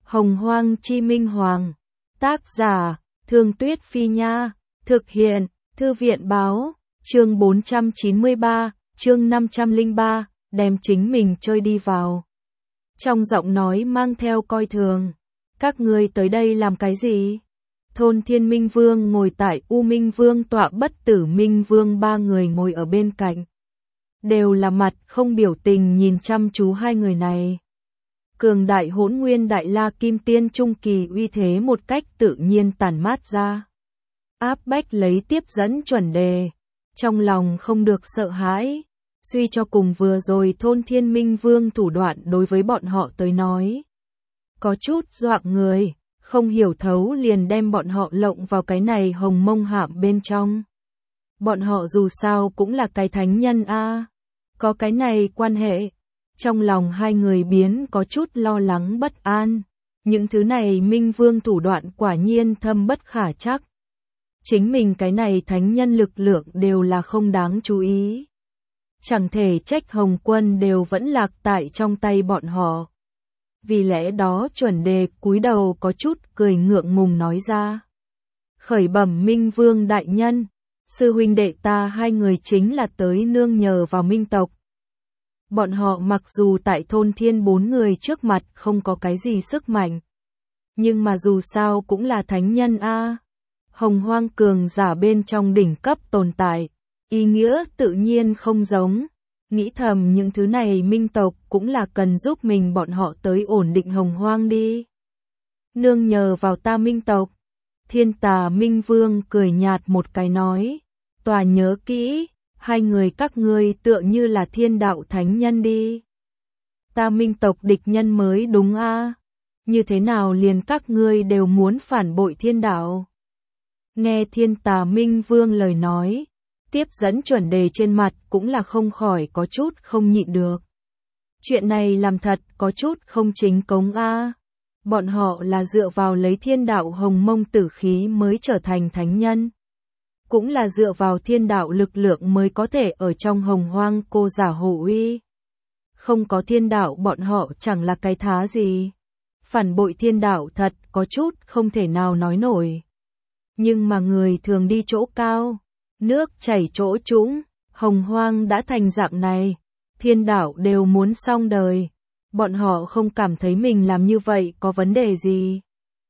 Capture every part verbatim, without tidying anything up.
Hồng Hoang Chi Minh Hoàng. Tác giả, Thương Tuyết Phi Nha. Thực hiện, Thư viện Báo. Chương bốn trăm chín mươi ba, chương năm trăm lẻ ba, đem chính mình chơi đi vào. Trong giọng nói mang theo coi thường. Các ngươi tới đây làm cái gì? Thôn Thiên Minh Vương ngồi tại U Minh Vương tọa, Bất Tử Minh Vương ba người ngồi ở bên cạnh. Đều là mặt không biểu tình nhìn chăm chú hai người này. Cường đại Hỗn Nguyên Đại La Kim Tiên trung kỳ uy thế một cách tự nhiên tản mát ra. Áp bách lấy tiếp dẫn chuẩn đề. Trong lòng không được sợ hãi. Suy cho cùng vừa rồi Thôn Thiên Minh Vương thủ đoạn đối với bọn họ tới nói có chút dọa người, không hiểu thấu liền đem bọn họ lộng vào cái này hồng mông hạm bên trong. Bọn họ dù sao cũng là cái thánh nhân a, có cái này quan hệ. Trong lòng hai người biến có chút lo lắng bất an. Những thứ này Minh Vương thủ đoạn quả nhiên thâm bất khả trắc. Chính mình cái này thánh nhân lực lượng đều là không đáng chú ý. Chẳng thể trách Hồng Quân đều vẫn lạc tại trong tay bọn họ. Vì lẽ đó chuẩn đề cúi đầu có chút cười ngượng ngùng nói ra. Khởi bẩm Minh Vương đại nhân, sư huynh đệ ta hai người chính là tới nương nhờ vào Minh tộc. Bọn họ mặc dù tại thôn thiên bốn người trước mặt không có cái gì sức mạnh, nhưng mà dù sao cũng là thánh nhân a. Hồng Hoang cường giả bên trong đỉnh cấp tồn tại, ý nghĩa tự nhiên không giống. Nghĩ thầm những thứ này Minh tộc cũng là cần giúp mình bọn họ tới ổn định Hồng Hoang đi. Nương nhờ vào ta Minh tộc. Thiên Tà Minh Vương cười nhạt một cái nói. Tòa nhớ kỹ, hai người các ngươi tựa như là thiên đạo thánh nhân đi. Ta Minh tộc địch nhân mới đúng a. Như thế nào liền các ngươi đều muốn phản bội thiên đạo? Nghe Thiên Tà Minh Vương lời nói, tiếp dẫn chuẩn đề trên mặt cũng là không khỏi có chút không nhịn được. Chuyện này làm thật có chút không chính cống a. Bọn họ là dựa vào lấy thiên đạo hồng mông tử khí mới trở thành thánh nhân. Cũng là dựa vào thiên đạo lực lượng mới có thể ở trong hồng hoang cô giả hổ uy. Không có thiên đạo bọn họ chẳng là cái thá gì. Phản bội thiên đạo thật có chút không thể nào nói nổi. Nhưng mà người thường đi chỗ cao, nước chảy chỗ trũng, hồng hoang đã thành dạng này, thiên đạo đều muốn xong đời. Bọn họ không cảm thấy mình làm như vậy có vấn đề gì.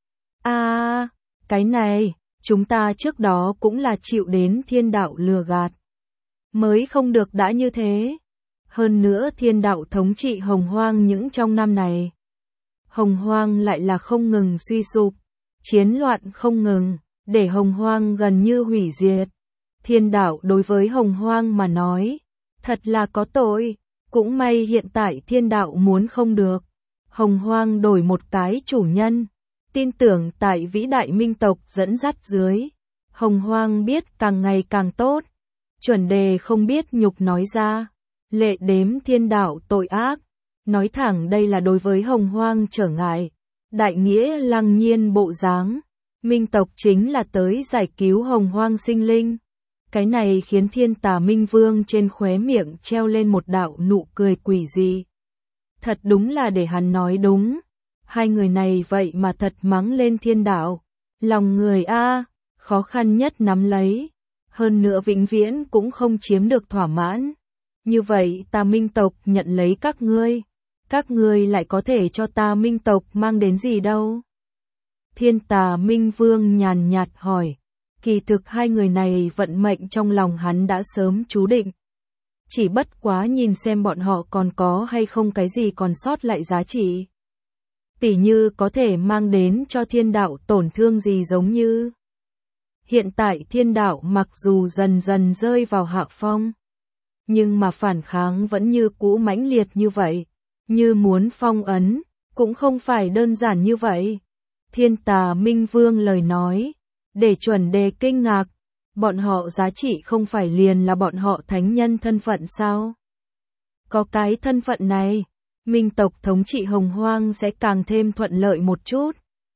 À, cái này, chúng ta trước đó cũng là chịu đến thiên đạo lừa gạt. Mới không được đã như thế. Hơn nữa thiên đạo thống trị hồng hoang những trong năm này. Hồng hoang lại là không ngừng suy sụp, chiến loạn không ngừng, để hồng hoang gần như hủy diệt. Thiên đạo đối với hồng hoang mà nói, thật là có tội. Cũng may hiện tại thiên đạo muốn không được. Hồng hoang đổi một cái chủ nhân. Tin tưởng tại vĩ đại minh tộc dẫn dắt dưới. Hồng hoang biết càng ngày càng tốt. Chuẩn đề không biết nhục nói ra. Lệ đếm thiên đạo tội ác. Nói thẳng đây là đối với hồng hoang trở ngại. Đại nghĩa lăng nhiên bộ dáng. Minh tộc chính là tới giải cứu hồng hoang sinh linh. Cái này khiến Thiên Tà Minh Vương trên khóe miệng treo lên một đạo nụ cười quỷ dị. Thật đúng là để hắn nói đúng. Hai người này vậy mà thật mắng lên thiên đạo. Lòng người a, khó khăn nhất nắm lấy. Hơn nữa vĩnh viễn cũng không chiếm được thỏa mãn. Như vậy ta Minh tộc nhận lấy các ngươi. Các ngươi lại có thể cho ta Minh tộc mang đến gì đâu? Thiên Tà Minh Vương nhàn nhạt hỏi. Kỳ thực hai người này vận mệnh trong lòng hắn đã sớm chú định. Chỉ bất quá nhìn xem bọn họ còn có hay không cái gì còn sót lại giá trị. Tỉ như có thể mang đến cho thiên đạo tổn thương gì giống như. Hiện tại thiên đạo mặc dù dần dần rơi vào hạ phong. Nhưng mà phản kháng vẫn như cũ mãnh liệt như vậy. Như muốn phong ấn, cũng không phải đơn giản như vậy. Thiên Tà Minh Vương lời nói. Để chuẩn đề kinh ngạc, bọn họ giá trị không phải liền là bọn họ thánh nhân thân phận sao? Có cái thân phận này, Minh tộc thống trị hồng hoang sẽ càng thêm thuận lợi một chút.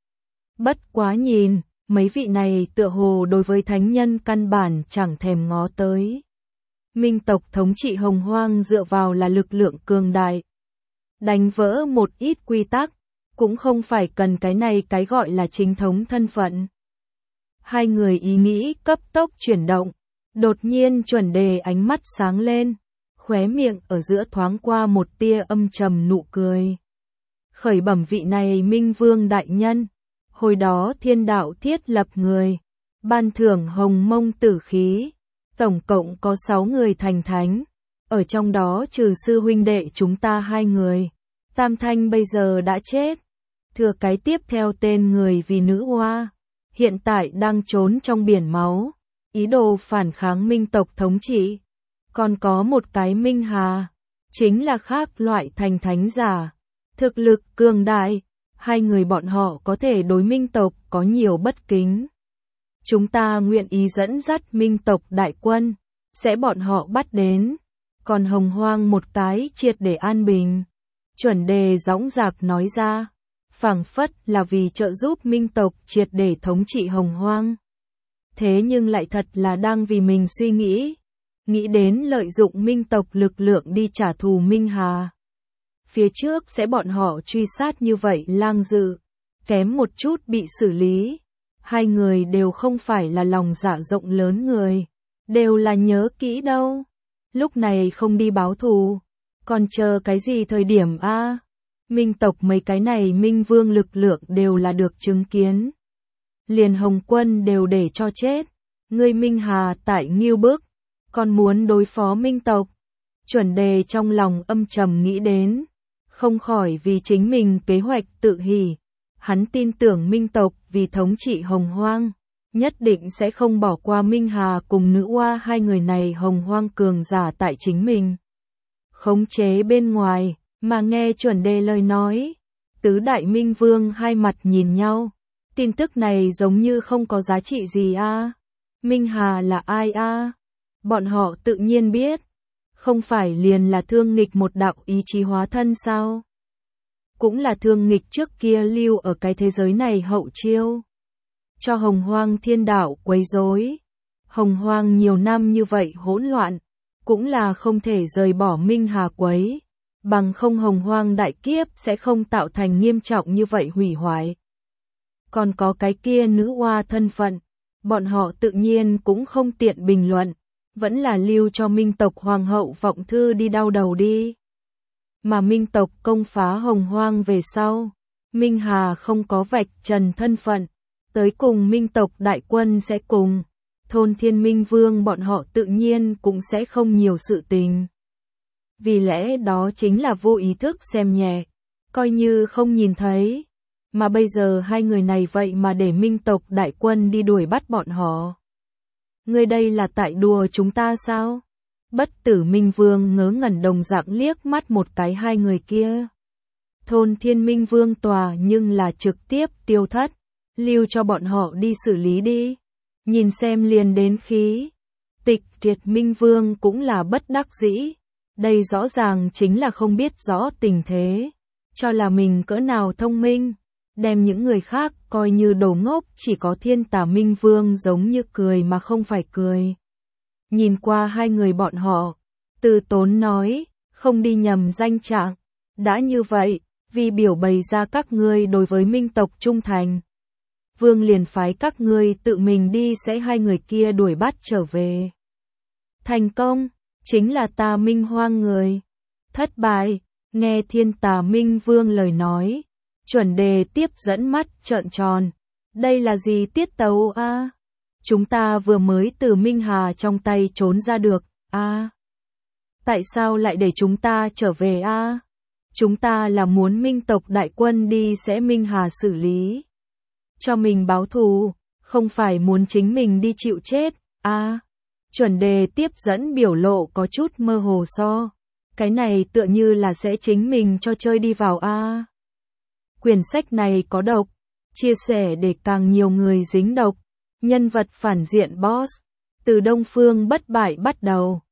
Bất quá nhìn, mấy vị này tựa hồ đối với thánh nhân căn bản chẳng thèm ngó tới. Minh tộc thống trị hồng hoang dựa vào là lực lượng cường đại. Đánh vỡ một ít quy tắc, cũng không phải cần cái này cái gọi là chính thống thân phận. Hai người ý nghĩ cấp tốc chuyển động, đột nhiên Chuẩn Đề ánh mắt sáng lên, khóe miệng ở giữa thoáng qua một tia âm trầm nụ cười. Khởi bẩm vị này Minh Vương đại nhân, hồi đó thiên đạo thiết lập người, ban thưởng hồng mông tử khí, tổng cộng có sáu người thành thánh, ở trong đó trừ sư huynh đệ chúng ta hai người, Tam Thanh bây giờ đã chết, thừa cái tiếp theo tên người vì nữ hoa, hiện tại đang trốn trong biển máu, ý đồ phản kháng Minh tộc thống trị. Còn có một cái Minh Hà, chính là khác loại thành thánh giả, thực lực cường đại, hai người bọn họ có thể đối Minh tộc có nhiều bất kính. Chúng ta nguyện ý dẫn dắt Minh tộc đại quân, sẽ bọn họ bắt đến, còn Hồng Hoang một cái triệt để an bình. Chuẩn Đề dõng dạc nói ra, phảng phất là vì trợ giúp Minh tộc triệt để thống trị Hồng Hoang. Thế nhưng lại thật là đang vì mình suy nghĩ, nghĩ đến lợi dụng Minh tộc lực lượng đi trả thù Minh Hà. Phía trước sẽ bọn họ truy sát như vậy lang dự, kém một chút bị xử lý. Hai người đều không phải là lòng dạ rộng lớn người, đều là nhớ kỹ đâu. Lúc này không đi báo thù, còn chờ cái gì thời điểm a? Minh tộc mấy cái này Minh Vương lực lượng đều là được chứng kiến. Liền Hồng Quân đều để cho chết, ngươi Minh Hà tại Ngưu Bức, còn muốn đối phó Minh tộc. Chuẩn Đề trong lòng âm trầm nghĩ đến, không khỏi vì chính mình kế hoạch tự hỉ. Hắn tin tưởng Minh tộc vì thống trị Hồng Hoang, nhất định sẽ không bỏ qua Minh Hà cùng nữ oa hai người này Hồng Hoang cường giả tại chính mình. Khống chế bên ngoài, mà nghe Chuẩn Đề lời nói, tứ đại Minh Vương hai mặt nhìn nhau, tin tức này giống như không có giá trị gì a. Minh Hà là ai a? Bọn họ tự nhiên biết, không phải liền là Thương Nghịch một đạo ý chí hóa thân sao? Cũng là Thương Nghịch trước kia lưu ở cái thế giới này hậu chiêu, cho Hồng Hoang thiên đạo quấy rối. Hồng Hoang nhiều năm như vậy hỗn loạn, cũng là không thể rời bỏ Minh Hà quấy, bằng không Hồng Hoang đại kiếp sẽ không tạo thành nghiêm trọng như vậy hủy hoại. Còn có cái kia nữ oa thân phận, bọn họ tự nhiên cũng không tiện bình luận, vẫn là lưu cho Minh tộc Hoàng hậu Vọng Thư đi đau đầu đi. Mà Minh tộc công phá Hồng Hoang về sau, Minh Hà không có vạch trần thân phận, tới cùng Minh tộc đại quân sẽ cùng, thôn Thiên Minh Vương bọn họ tự nhiên cũng sẽ không nhiều sự tình. Vì lẽ đó chính là vô ý thức xem nhẹ, coi như không nhìn thấy, mà bây giờ hai người này vậy mà để Minh tộc đại quân đi đuổi bắt bọn họ. Người đây là tại đùa chúng ta sao? Bất Tử Minh Vương ngớ ngẩn đồng dạng liếc mắt một cái hai người kia. Thôn Thiên Minh Vương tòa nhưng là trực tiếp tiêu thất, lưu cho bọn họ đi xử lý đi. Nhìn xem liền đến khí. Tịch Triệt Minh Vương cũng là bất đắc dĩ. Đây rõ ràng chính là không biết rõ tình thế, cho là mình cỡ nào thông minh, đem những người khác coi như đồ ngốc. Chỉ có Thiên Tà Minh Vương giống như cười mà không phải cười. Nhìn qua hai người bọn họ, Từ Tốn nói, không đi nhầm danh trạng. Đã như vậy, vì biểu bày ra các ngươi đối với Minh tộc trung thành, Vương liền phái các ngươi tự mình đi sẽ hai người kia đuổi bắt trở về. Thành công, chính là ta Minh Hoang người. Thất bại, nghe Thiên Tà Minh Vương lời nói, Chuẩn Đề tiếp dẫn mắt trợn tròn. Đây là gì tiết tấu a? À? Chúng ta vừa mới từ Minh Hà trong tay trốn ra được, a. À? Tại sao lại để chúng ta trở về a? À? Chúng ta là muốn Minh tộc đại quân đi sẽ Minh Hà xử lý, cho mình báo thù, không phải muốn chính mình đi chịu chết, a. À? Chuẩn Đề tiếp dẫn biểu lộ có chút mơ hồ so. Cái này tựa như là sẽ chính mình cho chơi đi vào a. À? Quyển sách này có độc, chia sẻ để càng nhiều người dính độc. Nhân vật phản diện boss, từ Đông Phương bất bại bắt đầu.